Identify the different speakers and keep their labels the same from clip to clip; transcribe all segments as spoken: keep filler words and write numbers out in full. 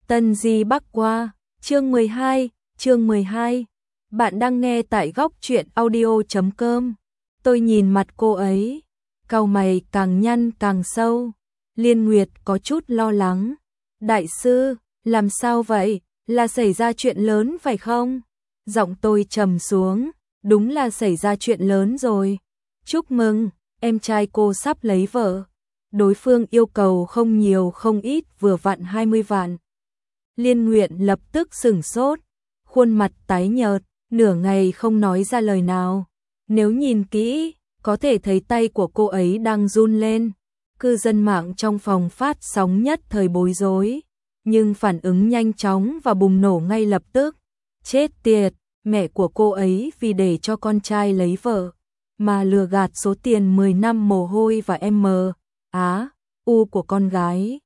Speaker 1: Tân Di Bắc Qua, chương mười hai, chương mười hai. Bạn đang nghe tại góc truyện audio chấm com. Tôi nhìn mặt cô ấy, cau mày càng nhăn càng sâu. Liên Nguyệt có chút lo lắng. Đại sư, làm sao vậy? Là xảy ra chuyện lớn phải không? Giọng tôi trầm xuống, đúng là xảy ra chuyện lớn rồi. Chúc mừng, em trai cô sắp lấy vợ. Đối phương yêu cầu không nhiều không ít, vừa vặn hai mươi vạn. Liên Nguyệt lập tức sửng sốt, khuôn mặt tái nhợt, nửa ngày không nói ra lời nào. Nếu nhìn kỹ, có thể thấy tay của cô ấy đang run lên. Cư dân mạng trong phòng phát sóng nhất thời bối rối, nhưng phản ứng nhanh chóng và bùng nổ ngay lập tức. Chết tiệt, mẹ của cô ấy vì để cho con trai lấy vợ, mà lừa gạt số tiền mười năm mồ hôi và M, Á, U của con gái.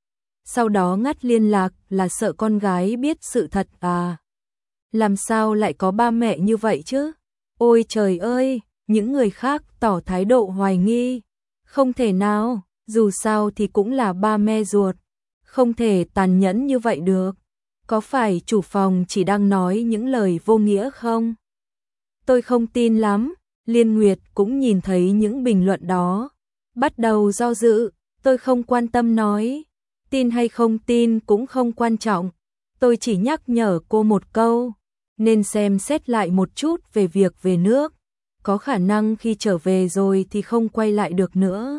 Speaker 1: Sau đó ngắt liên lạc là sợ con gái biết sự thật à? Làm sao lại có ba mẹ như vậy chứ? Ôi trời ơi, những người khác tỏ thái độ hoài nghi. Không thể nào, dù sao thì cũng là ba mẹ ruột. Không thể tàn nhẫn như vậy được. Có phải chủ phòng chỉ đang nói những lời vô nghĩa không? Tôi không tin lắm. Liên Nguyệt cũng nhìn thấy những bình luận đó. Bắt đầu do dự, tôi không quan tâm nói. Tin hay không tin cũng không quan trọng. Tôi chỉ nhắc nhở cô một câu, nên xem xét lại một chút về việc về nước. Có khả năng khi trở về rồi thì không quay lại được nữa.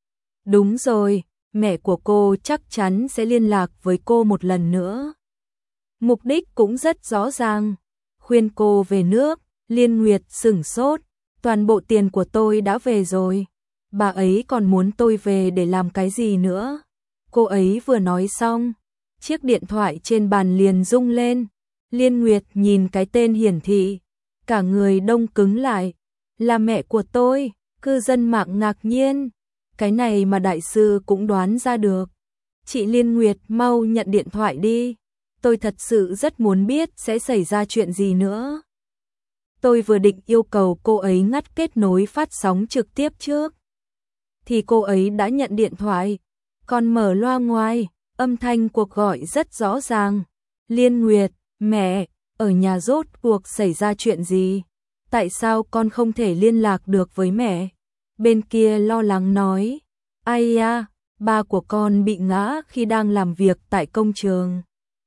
Speaker 1: Đúng rồi, mẹ của cô chắc chắn sẽ liên lạc với cô một lần nữa. Mục đích cũng rất rõ ràng, khuyên cô về nước. Liên Nguyệt sửng sốt, toàn bộ tiền của tôi đã về rồi. Bà ấy còn muốn tôi về để làm cái gì nữa? Cô ấy vừa nói xong, chiếc điện thoại trên bàn liền rung lên. Liên Nguyệt nhìn cái tên hiển thị, cả người đông cứng lại. Là mẹ của tôi. Cư dân mạng ngạc nhiên. Cái này mà đại sư cũng đoán ra được. Chị Liên Nguyệt mau nhận điện thoại đi. Tôi thật sự rất muốn biết sẽ xảy ra chuyện gì nữa. Tôi vừa định yêu cầu cô ấy ngắt kết nối phát sóng trực tiếp trước, thì cô ấy đã nhận điện thoại, còn mở loa ngoài, âm thanh cuộc gọi rất rõ ràng. Liên Nguyệt, mẹ, ở nhà rốt cuộc xảy ra chuyện gì? Tại sao con không thể liên lạc được với mẹ? Bên kia lo lắng nói, ai à, ba của con bị ngã khi đang làm việc tại công trường.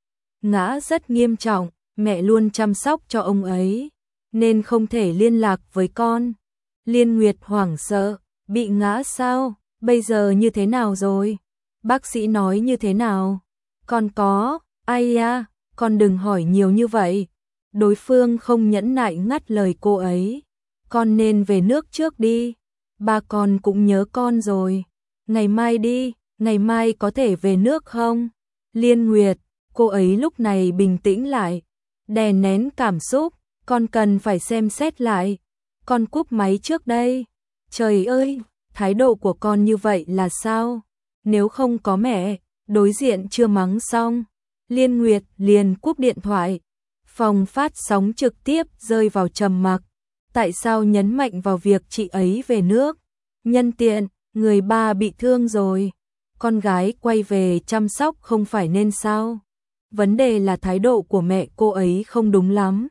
Speaker 1: Ngã rất nghiêm trọng, mẹ luôn chăm sóc cho ông ấy, nên không thể liên lạc với con. Liên Nguyệt hoảng sợ, bị ngã sao? Bây giờ như thế nào rồi? Bác sĩ nói như thế nào? Con có, ai à, con đừng hỏi nhiều như vậy. Đối phương không nhẫn nại ngắt lời cô ấy. Con nên về nước trước đi. Ba con cũng nhớ con rồi. Ngày mai đi, ngày mai có thể về nước không? Liên Nguyệt, cô ấy lúc này bình tĩnh lại, đè nén cảm xúc. Con cần phải xem xét lại. Con cúp máy trước đây. Trời ơi, thái độ của con như vậy là sao? Nếu không có mẹ, đối diện chưa mắng xong. Liên Nguyệt liền cúp điện thoại. Phòng phát sóng trực tiếp rơi vào trầm mặc. Tại sao nhấn mạnh vào việc chị ấy về nước? Nhân tiện, người ba bị thương rồi. Con gái quay về chăm sóc không phải nên sao? Vấn đề là thái độ của mẹ cô ấy không đúng lắm.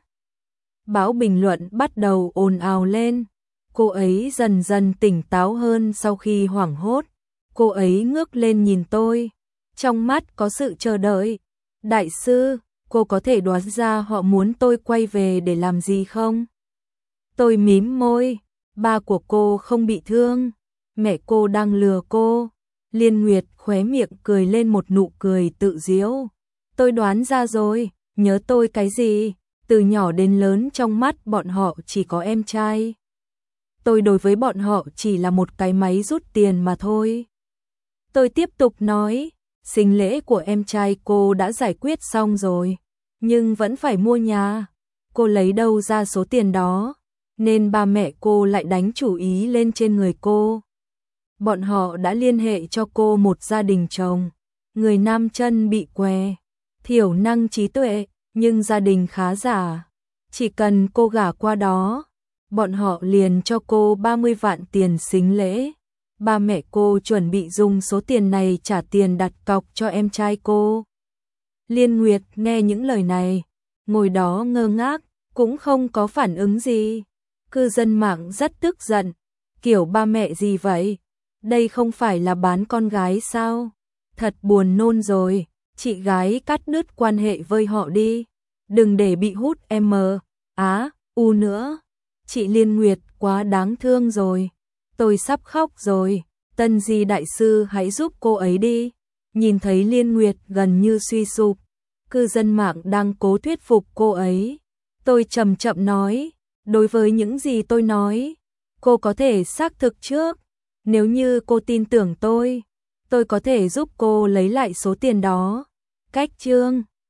Speaker 1: Bão bình luận bắt đầu ồn ào lên. Cô ấy dần dần tỉnh táo hơn sau khi hoảng hốt. Cô ấy ngước lên nhìn tôi, trong mắt có sự chờ đợi. Đại sư, cô có thể đoán ra họ muốn tôi quay về để làm gì không? Tôi mím môi, ba của cô không bị thương, mẹ cô đang lừa cô. Liên Nguyệt khóe miệng cười lên một nụ cười tự giễu. Tôi đoán ra rồi, nhớ tôi cái gì? Từ nhỏ đến lớn trong mắt bọn họ chỉ có em trai. Tôi đối với bọn họ chỉ là một cái máy rút tiền mà thôi. Tôi tiếp tục nói, sinh lễ của em trai cô đã giải quyết xong rồi, nhưng vẫn phải mua nhà. Cô lấy đâu ra số tiền đó, nên ba mẹ cô lại đánh chủ ý lên trên người cô. Bọn họ đã liên hệ cho cô một gia đình chồng, người nam chân bị què, thiểu năng trí tuệ, nhưng gia đình khá giả. Chỉ cần cô gả qua đó, bọn họ liền cho cô ba mươi vạn tiền sính lễ. Ba mẹ cô chuẩn bị dùng số tiền này trả tiền đặt cọc cho em trai cô. Liên Nguyệt nghe những lời này, ngồi đó ngơ ngác, cũng không có phản ứng gì. Cư dân mạng rất tức giận, kiểu ba mẹ gì vậy? Đây không phải là bán con gái sao? Thật buồn nôn rồi, chị gái cắt đứt quan hệ với họ đi. Đừng để bị hút M, Á, U nữa. Chị Liên Nguyệt quá đáng thương rồi. Tôi sắp khóc rồi, Tân Di đại sư hãy giúp cô ấy đi. Nhìn thấy Liên Nguyệt gần như suy sụp, cư dân mạng đang cố thuyết phục cô ấy. Tôi chậm chậm nói, đối với những gì tôi nói, cô có thể xác thực trước. Nếu như cô tin tưởng tôi, tôi có thể giúp cô lấy lại số tiền đó. Cách chương